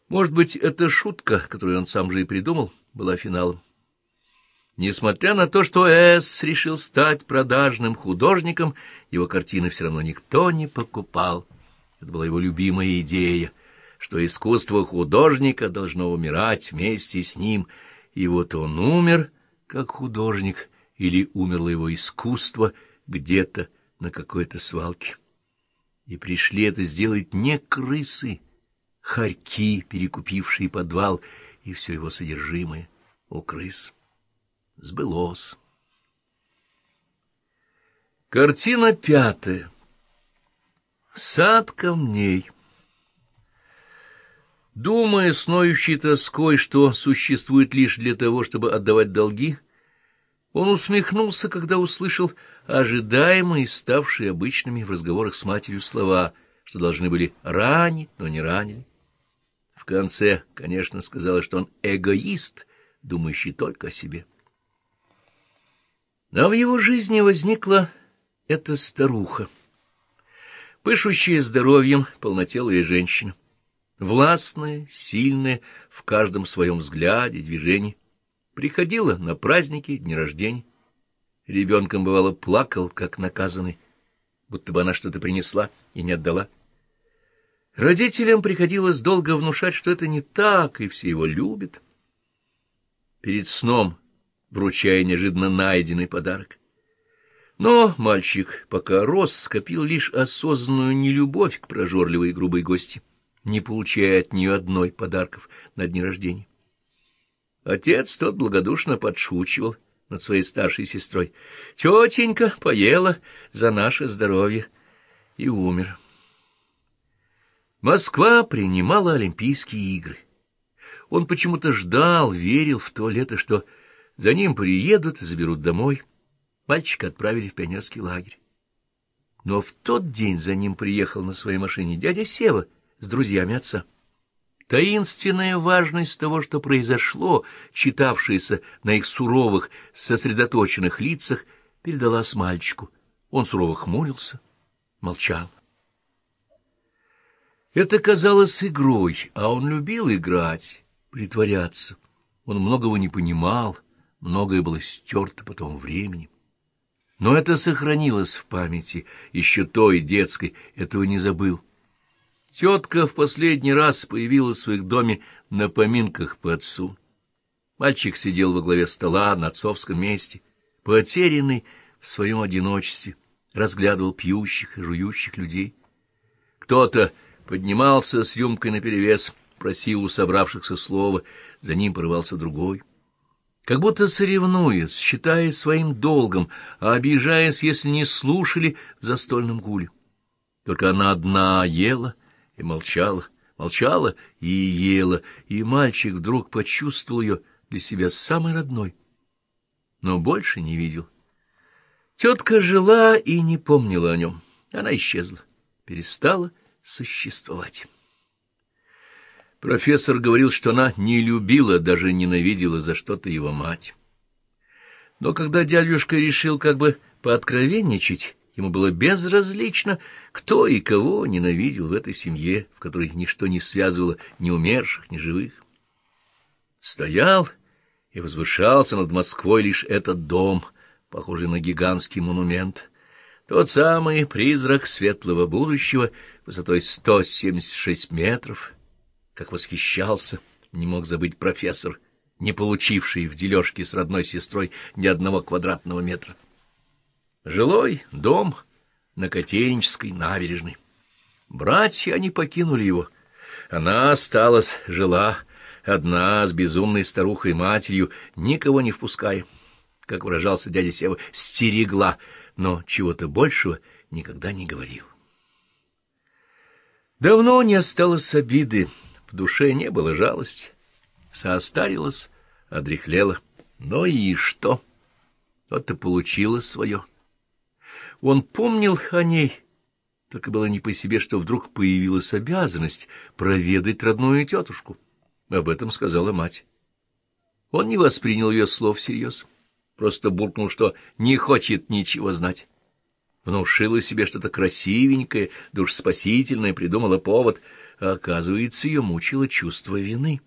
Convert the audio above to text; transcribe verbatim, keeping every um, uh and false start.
Может быть, эта шутка, которую он сам же и придумал, была финалом. Несмотря на то, что С. решил стать продажным художником, его картины все равно никто не покупал. Это была его любимая идея, что искусство художника должно умирать вместе с ним. И вот он умер как художник, или умерло его искусство где-то на какой-то свалке. И пришли это сделать не крысы, хорьки, перекупившие подвал, и все его содержимое у крыс. Сбылось. Картина пятая. Сад камней. Думая с ноющей тоской, что существует лишь для того, чтобы отдавать долги, он усмехнулся, когда услышал ожидаемые, ставшие обычными в разговорах с матерью слова, что должны были ранить, но не ранили. В конце, конечно, сказала, что он эгоист, думающий только о себе. Но в его жизни возникла эта старуха, пышущая здоровьем, полнотелая женщина, властная, сильная в каждом своем взгляде, движении, приходила на праздники, дни рождения. Ребенком, бывало, плакал, как наказанный, будто бы она что-то принесла и не отдала. Родителям приходилось долго внушать, что это не так, и все его любят. Перед сном вручая неожиданно найденный подарок. Но мальчик, пока рос, скопил лишь осознанную нелюбовь к прожорливой и грубой гости, не получая от нее одной подарков на дни рождения. Отец тот благодушно подшучивал над своей старшей сестрой. «Тетенька поела за наше здоровье» и умер. Москва принимала Олимпийские игры. Он почему-то ждал, верил в то лето, что за ним приедут и заберут домой. Мальчика отправили в пионерский лагерь. Но в тот день за ним приехал на своей машине дядя Сева с друзьями отца. Таинственная важность того, что произошло, читавшаяся на их суровых, сосредоточенных лицах, передалась мальчику. Он сурово хмурился, молчал. Это казалось игрой, а он любил играть, притворяться. Он многого не понимал, многое было стерто потом временем. Но это сохранилось в памяти, еще той, детской, этого не забыл. Тетка в последний раз появилась в их доме на поминках по отцу. Мальчик сидел во главе стола на отцовском месте, потерянный в своем одиночестве, разглядывал пьющих и жующих людей. Кто-то поднимался с рюмкой наперевес, просил у собравшихся слова, за ним порывался другой. Как будто соревнуясь, считая своим долгом, а обижаясь, если не слушали в застольном гуле. Только она одна ела и молчала, молчала и ела, и мальчик вдруг почувствовал ее для себя самой родной, но больше не видел. Тетка жила и не помнила о нем. Она исчезла, перестала существовать. Профессор говорил, что она не любила, даже ненавидела за что-то его мать. Но когда дядюшка решил как бы пооткровенничать, ему было безразлично, кто и кого ненавидел в этой семье, в которой ничто не связывало ни умерших, ни живых. Стоял и возвышался над Москвой лишь этот дом, похожий на гигантский монумент, тот самый призрак светлого будущего высотой сто семьдесят шесть метров. Как восхищался, не мог забыть профессор, не получивший в дележке с родной сестрой ни одного квадратного метра. Жилой дом на Котельнической набережной. Братья они покинули его. Она осталась, жила, одна с безумной старухой-матерью, никого не впуская. Как выражался дядя Сева, стерегла, но чего-то большего никогда не говорил. Давно не осталось обиды, в душе не было жалости. Состарилась, одряхлела. Но и что? Вот и получила свое. Он помнил о ней, только было не по себе, что вдруг появилась обязанность проведать родную тетушку. Об этом сказала мать. Он не воспринял ее слов всерьез, просто буркнул, что не хочет ничего знать. Внушила себе что-то красивенькое, душеспасительное, придумала повод. а оказывается, ее мучило чувство вины.